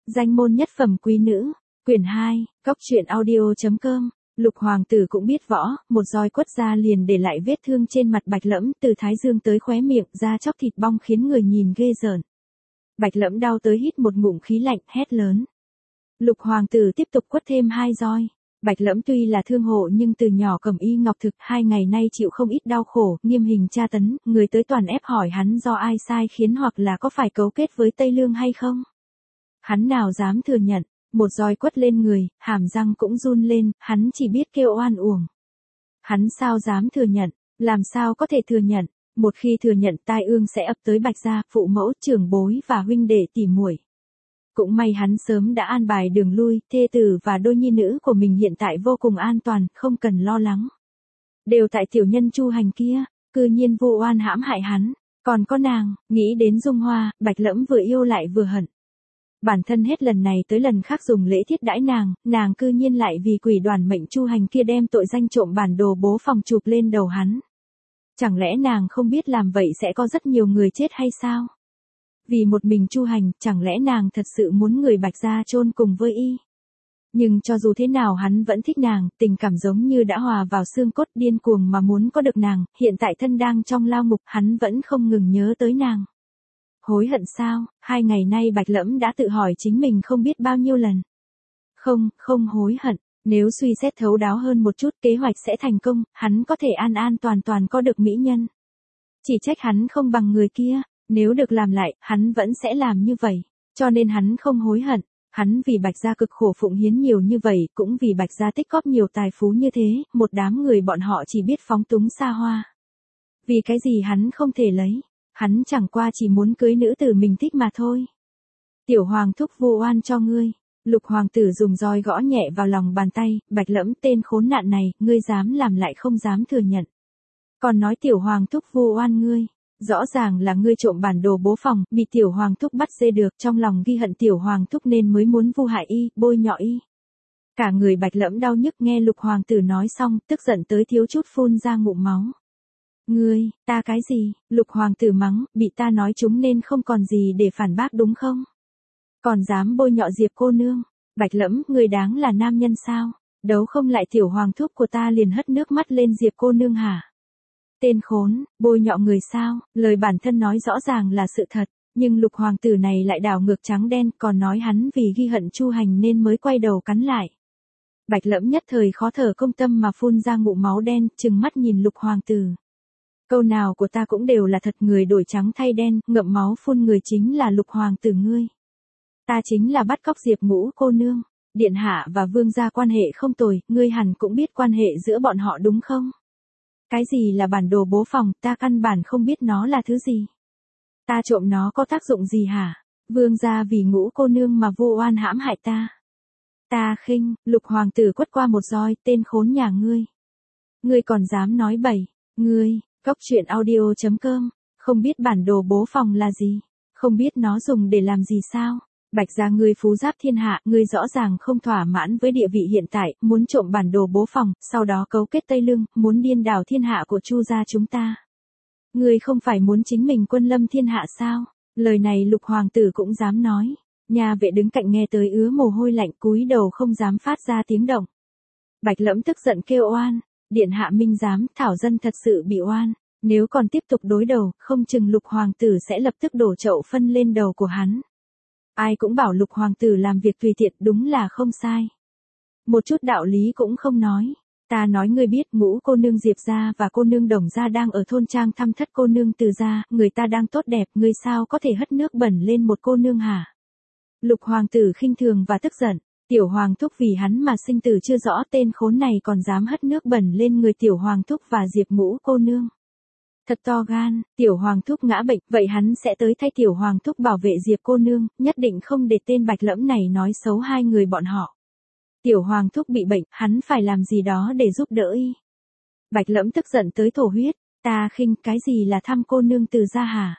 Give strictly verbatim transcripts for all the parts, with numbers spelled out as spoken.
Danh môn nhất phẩm quý nữ, quyển hai, cóc truyện audio chấm com. Lục hoàng tử cũng biết võ, một roi quất ra liền để lại vết thương trên mặt Bạch Lẫm, từ thái dương tới khóe miệng ra chóc thịt bong khiến người nhìn ghê rợn. Bạch Lẫm đau tới hít một ngụm khí lạnh, hét lớn. Lục hoàng tử tiếp tục quất thêm hai roi. Bạch Lẫm tuy là thương hộ nhưng từ nhỏ cầm y ngọc thực, hai ngày nay chịu không ít đau khổ, nghiêm hình tra tấn, người tới toàn ép hỏi hắn do ai sai khiến hoặc là có phải cấu kết với Tây Lương hay không. Hắn nào dám thừa nhận, một roi quất lên người, hàm răng cũng run lên, hắn chỉ biết kêu oan uổng. Hắn sao dám thừa nhận, làm sao có thể thừa nhận, một khi thừa nhận tai ương sẽ ập tới Bạch gia, phụ mẫu, trưởng bối và huynh đệ tỉ muội. Cũng may hắn sớm đã an bài đường lui, thê tử và đôi nhi nữ của mình hiện tại vô cùng an toàn, không cần lo lắng. Đều tại tiểu nhân Chu Hành kia, cư nhiên vu oan hãm hại hắn, còn có nàng, nghĩ đến Dung Hoa, Bạch Lẫm vừa yêu lại vừa hận. Bản thân hết lần này tới lần khác dùng lễ thiết đãi nàng, nàng cư nhiên lại vì quỷ đoàn mệnh Chu Hành kia đem tội danh trộm bản đồ bố phòng chụp lên đầu hắn. Chẳng lẽ nàng không biết làm vậy sẽ có rất nhiều người chết hay sao? Vì một mình Chu Hành, chẳng lẽ nàng thật sự muốn người Bạch gia chôn cùng với y? Nhưng cho dù thế nào hắn vẫn thích nàng, tình cảm giống như đã hòa vào xương cốt, điên cuồng mà muốn có được nàng, hiện tại thân đang trong lao ngục, hắn vẫn không ngừng nhớ tới nàng. Hối hận sao? Hai ngày nay Bạch Lẫm đã tự hỏi chính mình không biết bao nhiêu lần. Không, không hối hận, nếu suy xét thấu đáo hơn một chút kế hoạch sẽ thành công, hắn có thể an an toàn toàn có được mỹ nhân. Chỉ trách hắn không bằng người kia, nếu được làm lại, hắn vẫn sẽ làm như vậy, cho nên hắn không hối hận. Hắn vì Bạch gia cực khổ phụng hiến nhiều như vậy, cũng vì Bạch gia tích góp nhiều tài phú như thế, một đám người bọn họ chỉ biết phóng túng xa hoa. Vì cái gì hắn không thể lấy? Hắn chẳng qua chỉ muốn cưới nữ tử mình thích mà thôi. Tiểu hoàng thúc vu oan cho ngươi. Lục hoàng tử dùng roi gõ nhẹ vào lòng bàn tay, Bạch Lẫm, tên khốn nạn này, ngươi dám làm lại không dám thừa nhận. Còn nói tiểu hoàng thúc vu oan ngươi. Rõ ràng là ngươi trộm bản đồ bố phòng, bị tiểu hoàng thúc bắt dê được, trong lòng ghi hận tiểu hoàng thúc nên mới muốn vu hại y, bôi nhọ y. Cả người Bạch Lẫm đau nhức, nghe lục hoàng tử nói xong, tức giận tới thiếu chút phun ra ngụm máu. Ngươi, ta cái gì? Lục hoàng tử mắng, bị ta nói chúng nên không còn gì để phản bác đúng không? Còn dám bôi nhọ Diệp cô nương. Bạch Lẫm, ngươi đáng là nam nhân sao? Đấu không lại tiểu hoàng thúc của ta liền hất nước mắt lên Diệp cô nương hả? Tên khốn, bôi nhọ người sao? Lời bản thân nói rõ ràng là sự thật, nhưng lục hoàng tử này lại đảo ngược trắng đen, còn nói hắn vì ghi hận Chu Hành nên mới quay đầu cắn lại. Bạch Lẫm nhất thời khó thở công tâm mà phun ra ngụm máu đen, trừng mắt nhìn lục hoàng tử. Câu nào của ta cũng đều là thật, người đổi trắng thay đen, ngậm máu phun người chính là lục hoàng tử ngươi. Ta chính là bắt cóc Diệp Ngũ cô nương, điện hạ và vương gia quan hệ không tồi, ngươi hẳn cũng biết quan hệ giữa bọn họ đúng không? Cái gì là bản đồ bố phòng, ta căn bản không biết nó là thứ gì. Ta trộm nó có tác dụng gì hả? Vương gia vì Ngũ cô nương mà vu oan hãm hại ta. Ta khinh, lục hoàng tử quất qua một roi, tên khốn nhà ngươi. Ngươi còn dám nói bậy, ngươi, cóc truyện audio chấm com, không biết bản đồ bố phòng là gì, không biết nó dùng để làm gì sao? Bạch gia ngươi phú giáp thiên hạ, ngươi rõ ràng không thỏa mãn với địa vị hiện tại, muốn trộm bản đồ bố phòng, sau đó cấu kết Tây Lương, muốn điên đảo thiên hạ của Chu gia chúng ta. Ngươi không phải muốn chính mình quân lâm thiên hạ sao? Lời này lục hoàng tử cũng dám nói. Nhà vệ đứng cạnh nghe tới ứa mồ hôi lạnh, cúi đầu không dám phát ra tiếng động. Bạch Lẫm tức giận kêu oan, điện hạ minh giám, thảo dân thật sự bị oan, nếu còn tiếp tục đối đầu, không chừng lục hoàng tử sẽ lập tức đổ chậu phân lên đầu của hắn. Ai cũng bảo lục hoàng tử làm việc tùy tiện, đúng là không sai. Một chút đạo lý cũng không nói. Ta nói ngươi biết Ngũ cô nương Diệp gia và cô nương Đồng gia đang ở thôn trang thăm thất cô nương Từ gia, người ta đang tốt đẹp, ngươi sao có thể hất nước bẩn lên một cô nương hả? Lục hoàng tử khinh thường và tức giận, tiểu hoàng thúc vì hắn mà sinh tử chưa rõ, tên khốn này còn dám hất nước bẩn lên người tiểu hoàng thúc và Diệp Ngũ cô nương. Thật to gan, tiểu hoàng thúc ngã bệnh, vậy hắn sẽ tới thay tiểu hoàng thúc bảo vệ Diệp cô nương, nhất định không để tên Bạch Lẫm này nói xấu hai người bọn họ. Tiểu hoàng thúc bị bệnh, hắn phải làm gì đó để giúp đỡ y. Bạch Lẫm tức giận tới thổ huyết, ta khinh, cái gì là thăm cô nương Từ gia hả?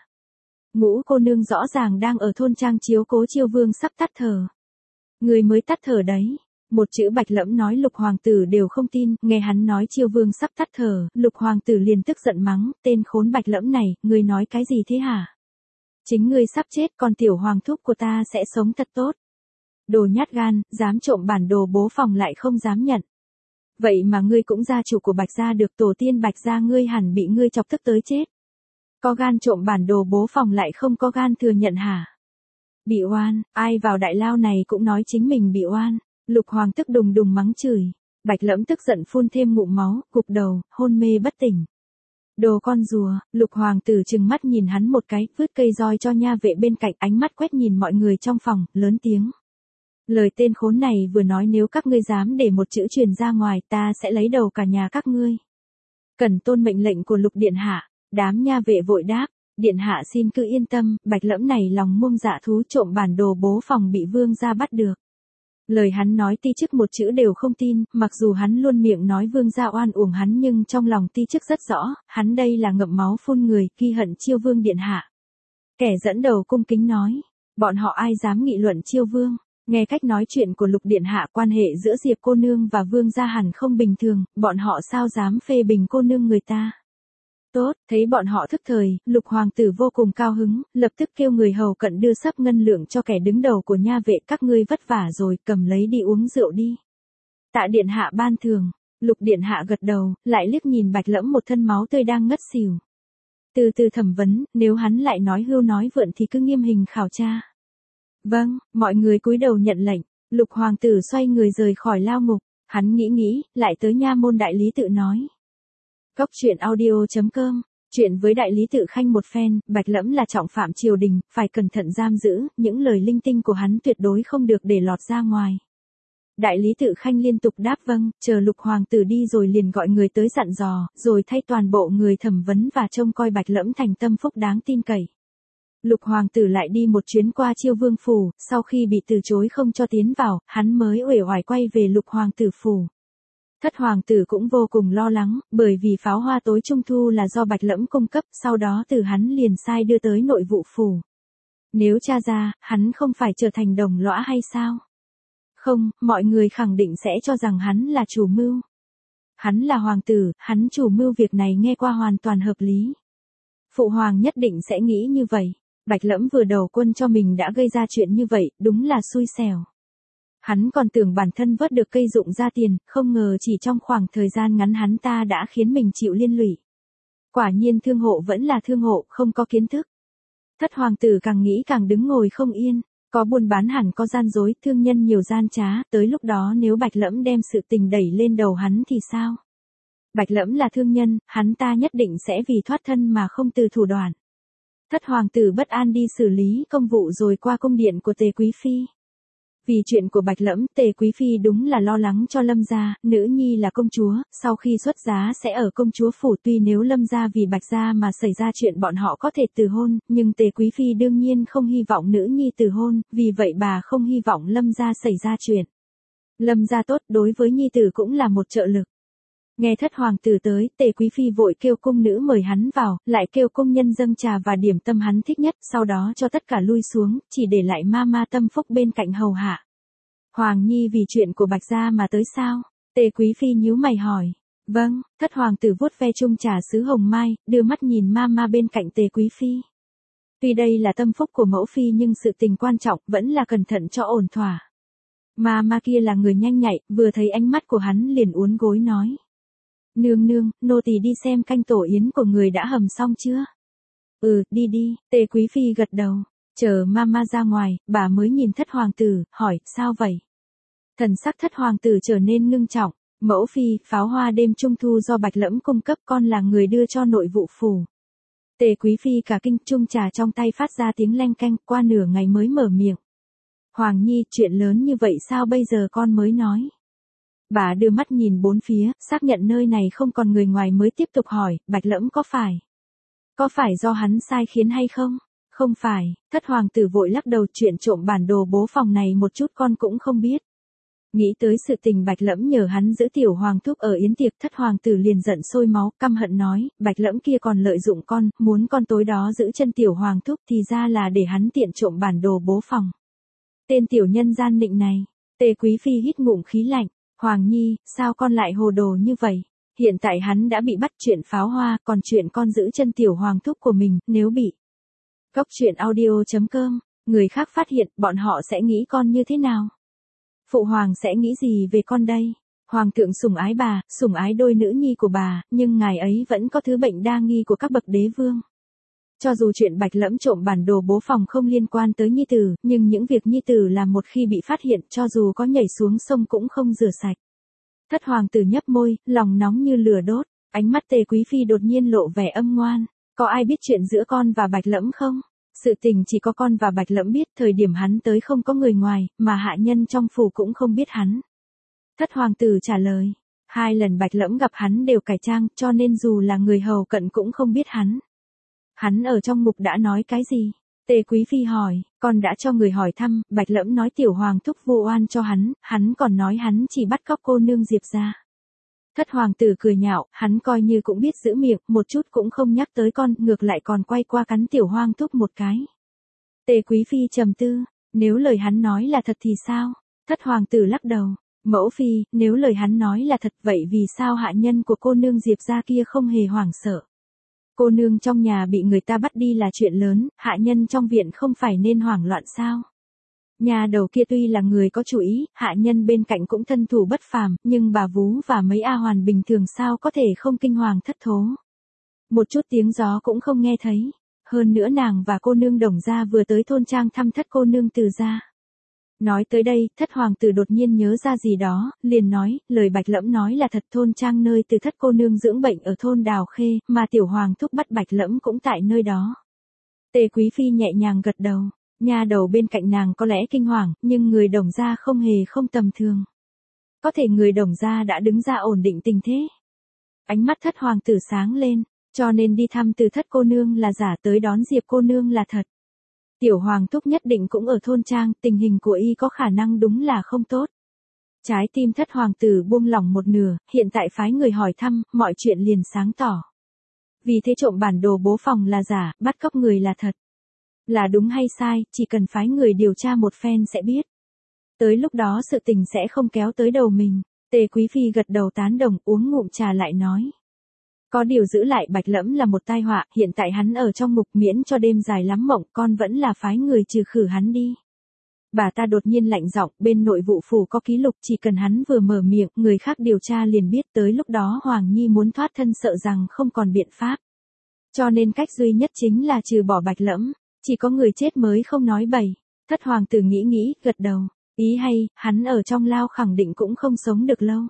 Ngũ cô nương rõ ràng đang ở thôn trang chiếu cố Chiêu vương sắp tắt thở. Người mới tắt thở đấy. Một chữ Bạch Lẫm nói lục hoàng tử đều không tin, nghe hắn nói Chiêu vương sắp tắt thở, lục hoàng tử liền tức giận mắng, tên khốn Bạch Lẫm này, ngươi nói cái gì thế hả? Chính ngươi sắp chết, còn tiểu hoàng thúc của ta sẽ sống thật tốt. Đồ nhát gan, dám trộm bản đồ bố phòng lại không dám nhận. Vậy mà ngươi cũng gia chủ của Bạch gia được, tổ tiên Bạch gia ngươi hẳn bị ngươi chọc tức tới chết. Có gan trộm bản đồ bố phòng lại không có gan thừa nhận hả? Bị oan, ai vào đại lao này cũng nói chính mình bị oan. Lục Hoàng tức đùng đùng mắng chửi. Bạch Lẫm tức giận phun thêm ngụm máu, gục đầu, hôn mê bất tỉnh. Đồ con rùa, Lục Hoàng tử trừng mắt nhìn hắn một cái, vứt cây roi cho nha vệ bên cạnh, ánh mắt quét nhìn mọi người trong phòng, lớn tiếng. Lời tên khốn này vừa nói, nếu các ngươi dám để một chữ truyền ra ngoài, ta sẽ lấy đầu cả nhà các ngươi. Cần tôn mệnh lệnh của Lục điện hạ. Đám nha vệ vội đáp, điện hạ xin cứ yên tâm, Bạch Lẫm này lòng muông dạ thú, trộm bản đồ bố phòng bị vương gia bắt được. Lời hắn nói ti chức một chữ đều không tin, mặc dù hắn luôn miệng nói vương gia oan uổng hắn, nhưng trong lòng ti chức rất rõ, hắn đây là ngậm máu phun người, ghi hận Chiêu Vương điện hạ. Kẻ dẫn đầu cung kính nói, bọn họ ai dám nghị luận Chiêu Vương? Nghe cách nói chuyện của Lục điện hạ, quan hệ giữa Diệp cô nương và vương gia hẳn không bình thường, bọn họ sao dám phê bình cô nương người ta? Tốt, thấy bọn họ thức thời, Lục Hoàng tử vô cùng cao hứng, lập tức kêu người hầu cận đưa sắp ngân lượng cho kẻ đứng đầu của nha vệ, các ngươi vất vả rồi, cầm lấy đi uống rượu đi. Tạ điện hạ ban thường. Lục điện hạ gật đầu, lại liếc nhìn Bạch Lẫm một thân máu tươi đang ngất xỉu. Từ từ thẩm vấn, nếu hắn lại nói hưu nói vượn thì cứ nghiêm hình khảo tra. Vâng, mọi người cúi đầu nhận lệnh. Lục Hoàng tử xoay người rời khỏi lao ngục, hắn nghĩ nghĩ, lại tới nha môn đại lý tự nói. Cốc truyện audio chấm com, chuyện với đại lý tự khanh một phen, Bạch Lẫm là trọng phạm triều đình, phải cẩn thận giam giữ, những lời linh tinh của hắn tuyệt đối không được để lọt ra ngoài. Đại lý tự khanh liên tục đáp vâng, chờ Lục Hoàng tử đi rồi liền gọi người tới dặn dò, rồi thay toàn bộ người thẩm vấn và trông coi Bạch Lẫm thành tâm phúc đáng tin cậy. Lục Hoàng tử lại đi một chuyến qua Chiêu Vương phủ, sau khi bị từ chối không cho tiến vào, hắn mới uể oải quay về Lục Hoàng tử phủ. Thất Hoàng tử cũng vô cùng lo lắng, bởi vì pháo hoa tối trung thu là do Bạch Lẫm cung cấp, sau đó từ hắn liền sai đưa tới nội vụ phủ. Nếu tra ra, hắn không phải trở thành đồng lõa hay sao? Không, mọi người khẳng định sẽ cho rằng hắn là chủ mưu. Hắn là hoàng tử, hắn chủ mưu việc này nghe qua hoàn toàn hợp lý. Phụ hoàng nhất định sẽ nghĩ như vậy. Bạch Lẫm vừa đầu quân cho mình đã gây ra chuyện như vậy, đúng là xui xẻo. Hắn còn tưởng bản thân vớt được cây dụng ra tiền, không ngờ chỉ trong khoảng thời gian ngắn hắn ta đã khiến mình chịu liên lụy. Quả nhiên thương hộ vẫn là thương hộ, không có kiến thức. Thất Hoàng tử càng nghĩ càng đứng ngồi không yên, có buôn bán hẳn có gian dối, thương nhân nhiều gian trá, tới lúc đó nếu Bạch Lẫm đem sự tình đẩy lên đầu hắn thì sao? Bạch Lẫm là thương nhân, hắn ta nhất định sẽ vì thoát thân mà không từ thủ đoạn. Thất Hoàng tử bất an đi xử lý công vụ rồi qua cung điện của Tề Quý Phi. Vì chuyện của Bạch Lẫm, Tề Quý Phi đúng là lo lắng cho Lâm gia, nữ nhi là công chúa, sau khi xuất giá sẽ ở công chúa phủ, tuy nếu Lâm gia vì Bạch gia mà xảy ra chuyện bọn họ có thể từ hôn, nhưng Tề Quý Phi đương nhiên không hy vọng nữ nhi từ hôn, vì vậy bà không hy vọng Lâm gia xảy ra chuyện. Lâm gia tốt, đối với nhi tử cũng là một trợ lực. Nghe Thất Hoàng tử tới, Tề Quý Phi vội kêu cung nữ mời hắn vào, lại kêu công nhân dâng trà và điểm tâm hắn thích nhất, sau đó cho tất cả lui xuống, chỉ để lại ma ma Tâm Phúc bên cạnh hầu hạ. Hoàng nhi vì chuyện của Bạch gia mà tới sao? Tề Quý Phi nhíu mày hỏi. Vâng, Thất Hoàng tử vuốt ve chung trà sứ hồng mai, đưa mắt nhìn ma ma bên cạnh Tề Quý Phi. Tuy đây là tâm phúc của mẫu phi nhưng sự tình quan trọng vẫn là cẩn thận cho ổn thỏa. Ma ma kia là người nhanh nhạy, vừa thấy ánh mắt của hắn liền uốn gối nói. Nương nương, nô tỳ đi xem canh tổ yến của người đã hầm xong chưa? Ừ, đi đi, Tề Quý Phi gật đầu. Chờ mama ra ngoài, bà mới nhìn Thất Hoàng tử, hỏi, sao vậy? Thần sắc Thất Hoàng tử trở nên ngưng trọng. Mẫu phi, pháo hoa đêm trung thu do Bạch Lẫm cung cấp, con là người đưa cho nội vụ phủ. Tề Quý Phi cả kinh, chung trà trong tay phát ra tiếng leng keng, qua nửa ngày mới mở miệng. Hoàng nhi, chuyện lớn như vậy sao bây giờ con mới nói? Bà đưa mắt nhìn bốn phía, xác nhận nơi này không còn người ngoài mới tiếp tục hỏi, Bạch Lẫm có phải? Có phải do hắn sai khiến hay không? Không phải, Thất Hoàng tử vội lắc đầu, chuyện trộm bản đồ bố phòng này một chút con cũng không biết. Nghĩ tới sự tình Bạch Lẫm nhờ hắn giữ tiểu hoàng thúc ở yến tiệc, Thất Hoàng tử liền giận sôi máu, căm hận nói, Bạch Lẫm kia còn lợi dụng con, muốn con tối đó giữ chân tiểu hoàng thúc thì ra là để hắn tiện trộm bản đồ bố phòng. Tên tiểu nhân gian nịnh này. Tề Quý Phi hít ngụm khí lạnh. Hoàng nhi, sao con lại hồ đồ như vậy? Hiện tại hắn đã bị bắt chuyện pháo hoa, còn chuyện con giữ chân tiểu hoàng thúc của mình, nếu bị. Cốc truyện audio chấm com, người khác phát hiện, bọn họ sẽ nghĩ con như thế nào? Phụ hoàng sẽ nghĩ gì về con đây? Hoàng thượng sủng ái bà, sủng ái đôi nữ nhi của bà, nhưng ngài ấy vẫn có thứ bệnh đa nghi của các bậc đế vương. Cho dù chuyện Bạch Lẫm trộm bản đồ bố phòng không liên quan tới nhi tử, nhưng những việc nhi tử làm một khi bị phát hiện, cho dù có nhảy xuống sông cũng không rửa sạch. Thất hoàng tử nhấp môi, lòng nóng như lửa đốt, ánh mắt Tề Quý phi đột nhiên lộ vẻ âm ngoan. Có ai biết chuyện giữa con và Bạch Lẫm không? Sự tình chỉ có con và Bạch Lẫm biết, thời điểm hắn tới không có người ngoài, mà hạ nhân trong phủ cũng không biết hắn. Thất hoàng tử trả lời, hai lần Bạch Lẫm gặp hắn đều cải trang, cho nên dù là người hầu cận cũng không biết hắn. Hắn ở trong mục đã nói cái gì? Tề Quý phi hỏi, con đã cho người hỏi thăm, Bạch Lẫm nói tiểu hoàng thúc vu oan cho hắn, hắn còn nói hắn chỉ bắt cóc cô nương Diệp ra. Thất hoàng tử cười nhạo, hắn coi như cũng biết giữ miệng, một chút cũng không nhắc tới con, ngược lại còn quay qua cắn tiểu hoàng thúc một cái. Tề Quý phi trầm tư, nếu lời hắn nói là thật thì sao? Thất hoàng tử lắc đầu, mẫu phi, nếu lời hắn nói là thật vậy vì sao hạ nhân của cô nương Diệp ra kia không hề hoảng sợ? Cô nương trong nhà bị người ta bắt đi là chuyện lớn, hạ nhân trong viện không phải nên hoảng loạn sao? Nhà đầu kia tuy là người có chủ ý, hạ nhân bên cạnh cũng thân thủ bất phàm, nhưng bà Vú và mấy A Hoàn bình thường sao có thể không kinh hoàng thất thố. Một chút tiếng gió cũng không nghe thấy. Hơn nữa nàng và cô nương Đồng gia vừa tới thôn trang thăm thất cô nương Từ gia. Nói tới đây, thất hoàng tử đột nhiên nhớ ra gì đó, liền nói, lời Bạch Lẫm nói là thật, thôn trang nơi từ thất cô nương dưỡng bệnh ở thôn Đào Khê, mà tiểu hoàng thúc bắt Bạch Lẫm cũng tại nơi đó. Tề Quý phi nhẹ nhàng gật đầu, nha đầu bên cạnh nàng có lẽ kinh hoàng, nhưng người Đồng gia không hề không tầm thường. Có thể người Đồng gia đã đứng ra ổn định tình thế. Ánh mắt thất hoàng tử sáng lên, cho nên đi thăm từ thất cô nương là giả, tới đón Diệp cô nương là thật. Tiểu hoàng thúc nhất định cũng ở thôn trang, tình hình của y có khả năng đúng là không tốt. Trái tim thất hoàng tử buông lỏng một nửa, hiện tại phái người hỏi thăm, mọi chuyện liền sáng tỏ. Vì thế trộm bản đồ bố phòng là giả, bắt cóc người là thật. Là đúng hay sai, chỉ cần phái người điều tra một phen sẽ biết. Tới lúc đó sự tình sẽ không kéo tới đầu mình. Tề Quý phi gật đầu tán đồng, uống ngụm trà lại nói. Có điều giữ lại Bạch Lẫm là một tai họa, hiện tại hắn ở trong ngục miễn cho đêm dài lắm mộng, con vẫn là phái người trừ khử hắn đi. Bà ta đột nhiên lạnh giọng, bên nội vụ phủ có ký lục, chỉ cần hắn vừa mở miệng, người khác điều tra liền biết, tới lúc đó Hoàng Nhi muốn thoát thân sợ rằng không còn biện pháp. Cho nên cách duy nhất chính là trừ bỏ Bạch Lẫm, chỉ có người chết mới không nói bậy. Thất hoàng tử nghĩ nghĩ, gật đầu, ý hay, hắn ở trong lao khẳng định cũng không sống được lâu.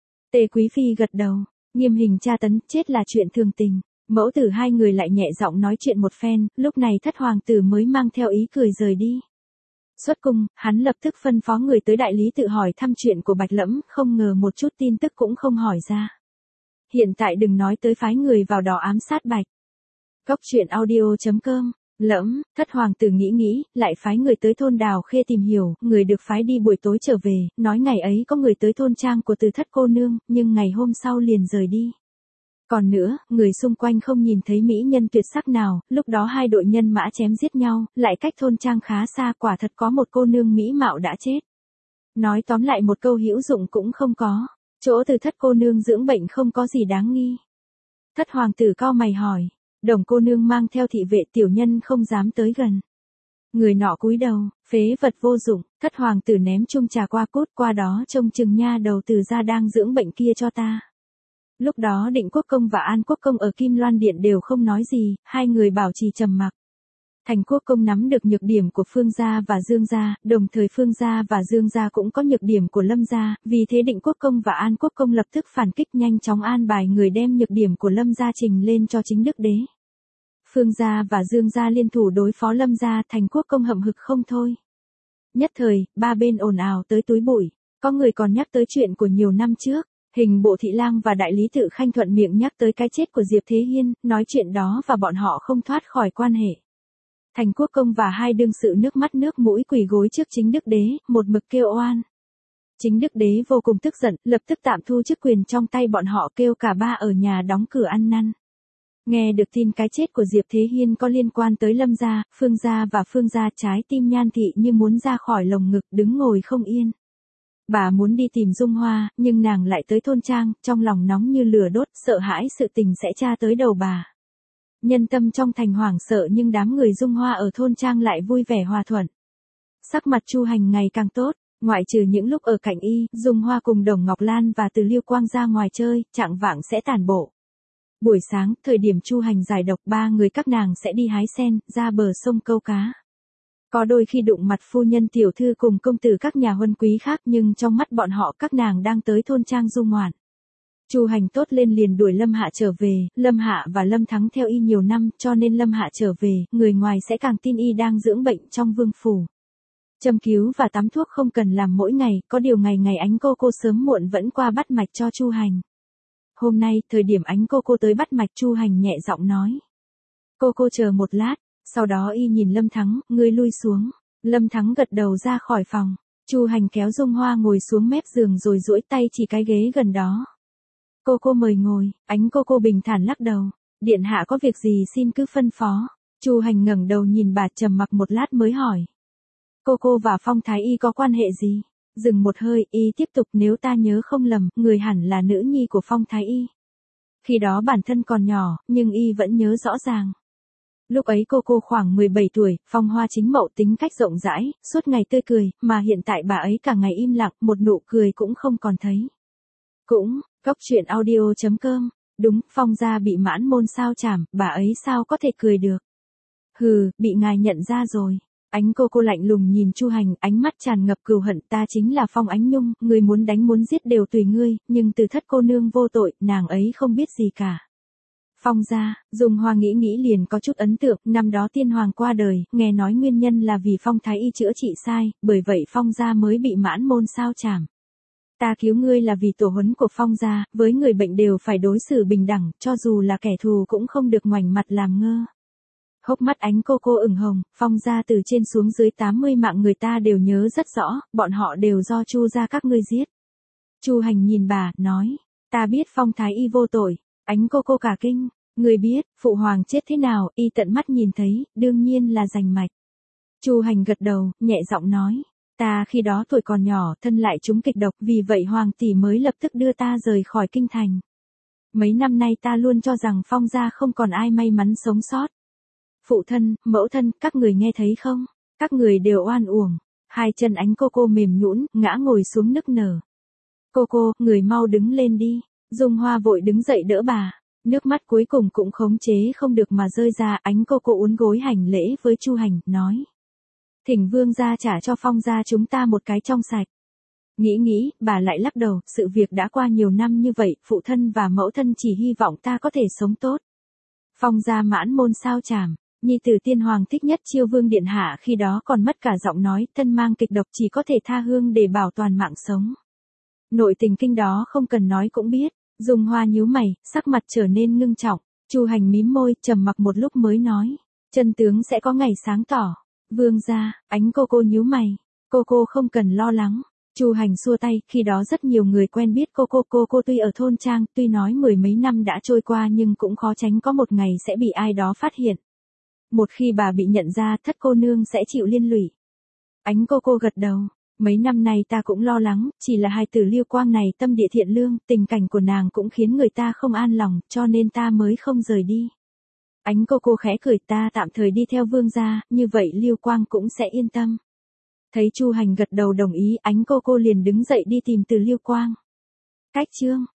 Tề Quý phi gật đầu. Nghiêm hình tra tấn, chết là chuyện thường tình. Mẫu tử hai người lại nhẹ giọng nói chuyện một phen, lúc này thất hoàng tử mới mang theo ý cười rời đi. Xuất cung, hắn lập tức phân phó người tới đại lý tự hỏi thăm chuyện của Bạch Lẫm, không ngờ một chút tin tức cũng không hỏi ra. Hiện tại đừng nói tới phái người vào đó ám sát Bạch. Góc truyện audio chấm com. Lẫm, thất hoàng tử nghĩ nghĩ, lại phái người tới thôn Đào Khê tìm hiểu, người được phái đi buổi tối trở về, nói ngày ấy có người tới thôn trang của từ thất cô nương, nhưng ngày hôm sau liền rời đi. Còn nữa, người xung quanh không nhìn thấy mỹ nhân tuyệt sắc nào, lúc đó hai đội nhân mã chém giết nhau, lại cách thôn trang khá xa, quả thật có một cô nương mỹ mạo đã chết. Nói tóm lại một câu hữu dụng cũng không có, chỗ từ thất cô nương dưỡng bệnh không có gì đáng nghi. Thất hoàng tử cau mày hỏi. Đồng cô nương mang theo thị vệ, tiểu nhân không dám tới gần. Người nọ cúi đầu, phế vật vô dụng, thất hoàng tử ném chung trà qua cốt, qua đó trông chừng nha đầu Từ gia đang dưỡng bệnh kia cho ta. Lúc đó Định Quốc công và An Quốc công ở Kim Loan Điện đều không nói gì, hai người bảo trì trầm mặc. Thành Quốc công nắm được nhược điểm của Phương gia và Dương gia, đồng thời Phương gia và Dương gia cũng có nhược điểm của Lâm gia, vì thế Định Quốc công và An Quốc công lập tức phản kích, nhanh chóng an bài người đem nhược điểm của Lâm gia trình lên cho chính đức đế. Phương gia và Dương gia liên thủ đối phó Lâm gia, Thành Quốc công hậm hực không thôi. Nhất thời, ba bên ồn ào tới túi bụi, có người còn nhắc tới chuyện của nhiều năm trước. Hình bộ thị lang và đại lý tự Khanh thuận miệng nhắc tới cái chết của Diệp Thế Hiên, nói chuyện đó và bọn họ không thoát khỏi quan hệ. Thành Quốc công và hai đương sự nước mắt nước mũi quỳ gối trước chính đức đế, một mực kêu oan. Chính đức đế vô cùng tức giận, lập tức tạm thu chức quyền trong tay bọn họ, kêu cả ba ở nhà đóng cửa ăn năn. Nghe được tin cái chết của Diệp Thế Hiên có liên quan tới Lâm gia, Phương gia và Phương gia, trái tim Nhan thị như muốn ra khỏi lồng ngực, đứng ngồi không yên. Bà muốn đi tìm Dung Hoa, nhưng nàng lại tới thôn trang, trong lòng nóng như lửa đốt, sợ hãi sự tình sẽ tra tới đầu bà. Nhân tâm trong thành hoảng sợ, nhưng đám người Dung Hoa ở thôn trang lại vui vẻ hòa thuận. Sắc mặt Chu Hành ngày càng tốt, Ngoại trừ những lúc ở cạnh y, Dung Hoa cùng Đồng Ngọc Lan và Từ Liêu Quang ra ngoài chơi, chạng vạng sẽ tản bộ. Buổi sáng, thời điểm Chu Hành giải độc, ba người các nàng sẽ đi hái sen, ra bờ sông câu cá. Có đôi khi đụng mặt phu nhân tiểu thư cùng công tử các nhà huân quý khác, nhưng trong mắt bọn họ các nàng đang tới thôn trang du ngoạn. Chu Hành tốt lên liền đuổi Lâm Hạ trở về, Lâm Hạ và Lâm Thắng theo y nhiều năm, cho nên Lâm Hạ trở về, người ngoài sẽ càng tin y đang dưỡng bệnh trong vương phủ. Châm cứu và tắm thuốc không cần làm mỗi ngày, có điều ngày ngày Ánh cô cô sớm muộn vẫn qua bắt mạch cho Chu Hành. Hôm nay, thời điểm Ánh cô cô tới bắt mạch, Chu Hành nhẹ giọng nói. Cô cô chờ một lát, sau đó y nhìn Lâm Thắng, ngươi lui xuống. Lâm Thắng gật đầu ra khỏi phòng. Chu Hành kéo Dung Hoa ngồi xuống mép giường rồi duỗi tay chỉ cái ghế gần đó. Cô cô mời ngồi. Ánh cô cô bình thản lắc đầu. Điện hạ có việc gì xin cứ phân phó. Chu Hành ngẩng đầu nhìn bà, trầm mặc một lát mới hỏi. Cô cô và Phong Thái Y có quan hệ gì? Dừng một hơi, y tiếp tục, nếu ta nhớ không lầm, người hẳn là nữ nhi của Phong Thái Y. Khi đó bản thân còn nhỏ, nhưng y vẫn nhớ rõ ràng. Lúc ấy cô cô khoảng mười bảy tuổi, phong hoa chính mậu, tính cách rộng rãi, suốt ngày tươi cười, mà hiện tại bà ấy cả ngày im lặng, một nụ cười cũng không còn thấy. Cũng, Cóc Truyện Audio chấm com, đúng, Phong gia bị mãn môn sao chảm, bà ấy sao có thể cười được. Hừ, bị ngài nhận ra rồi. Ánh cô cô lạnh lùng nhìn Chu Hành, ánh mắt tràn ngập cừu hận, ta chính là Phong Ánh Nhung, người muốn đánh muốn giết đều tùy ngươi, nhưng Từ Thất cô nương vô tội, nàng ấy không biết gì cả. Phong gia, Dung Hoa nghĩ nghĩ liền có chút ấn tượng, năm đó tiên hoàng qua đời, nghe nói nguyên nhân là vì Phong Thái Y chữa trị sai, bởi vậy Phong gia mới bị mãn môn sao chảm. Ta cứu ngươi là vì tổ huấn của Phong gia, với người bệnh đều phải đối xử bình đẳng, cho dù là kẻ thù cũng không được ngoảnh mặt làm ngơ. Hốc mắt Ánh cô cô ửng hồng, Phong gia từ trên xuống dưới tám mươi mạng người ta đều nhớ rất rõ, bọn họ đều do Chu gia các ngươi giết. Chu Hành nhìn bà, nói, ta biết Phong Thái Y vô tội. Ánh cô cô cả kinh, người biết, phụ hoàng chết thế nào, y tận mắt nhìn thấy, đương nhiên là rành mạch. Chu Hành gật đầu, nhẹ giọng nói, ta khi đó tuổi còn nhỏ, thân lại trúng kịch độc, vì vậy hoàng tỷ mới lập tức đưa ta rời khỏi kinh thành. Mấy năm nay ta luôn cho rằng Phong gia không còn ai may mắn sống sót. Phụ thân, mẫu thân, các người nghe thấy không? Các người đều oan uổng. Hai chân Ánh cô cô mềm nhũn, ngã ngồi xuống nức nở. Cô cô, người mau đứng lên đi. Dung Hoa vội đứng dậy đỡ bà. Nước mắt cuối cùng cũng khống chế không được mà rơi ra. Ánh cô cô uốn gối hành lễ với Chu Hành, nói. Thỉnh vương gia trả cho Phong gia chúng ta một cái trong sạch. Nghĩ nghĩ, bà lại lắc đầu, sự việc đã qua nhiều năm như vậy, phụ thân và mẫu thân chỉ hy vọng ta có thể sống tốt. Phong gia mãn môn sao chảm. Nhi tử tiên hoàng thích nhất Chiêu Vương điện hạ khi đó còn mất cả giọng nói, thân mang kịch độc chỉ có thể tha hương để bảo toàn mạng sống. Nội tình kinh đó không cần nói cũng biết. Dung Hoa nhíu mày, sắc mặt trở nên ngưng trọng. Chu Hành mím môi, trầm mặc một lúc mới nói, chân tướng sẽ có ngày sáng tỏ. Vương gia, Ánh cô cô nhíu mày, cô cô không cần lo lắng. Chu Hành xua tay, khi đó rất nhiều người quen biết cô cô, cô cô tuy ở thôn trang, tuy nói mười mấy năm đã trôi qua nhưng cũng khó tránh có một ngày sẽ bị ai đó phát hiện. Một khi bà bị nhận ra, Thất cô nương sẽ chịu liên lụy. Ánh cô cô gật đầu. Mấy năm nay ta cũng lo lắng, chỉ là hai tử Liêu Quang này tâm địa thiện lương, tình cảnh của nàng cũng khiến người ta không an lòng, cho nên ta mới không rời đi. Ánh cô cô khẽ cười, ta tạm thời đi theo vương gia, như vậy Liêu Quang cũng sẽ yên tâm. Thấy Chu Hành gật đầu đồng ý, Ánh cô cô liền đứng dậy đi tìm từ Liêu Quang. Cách chương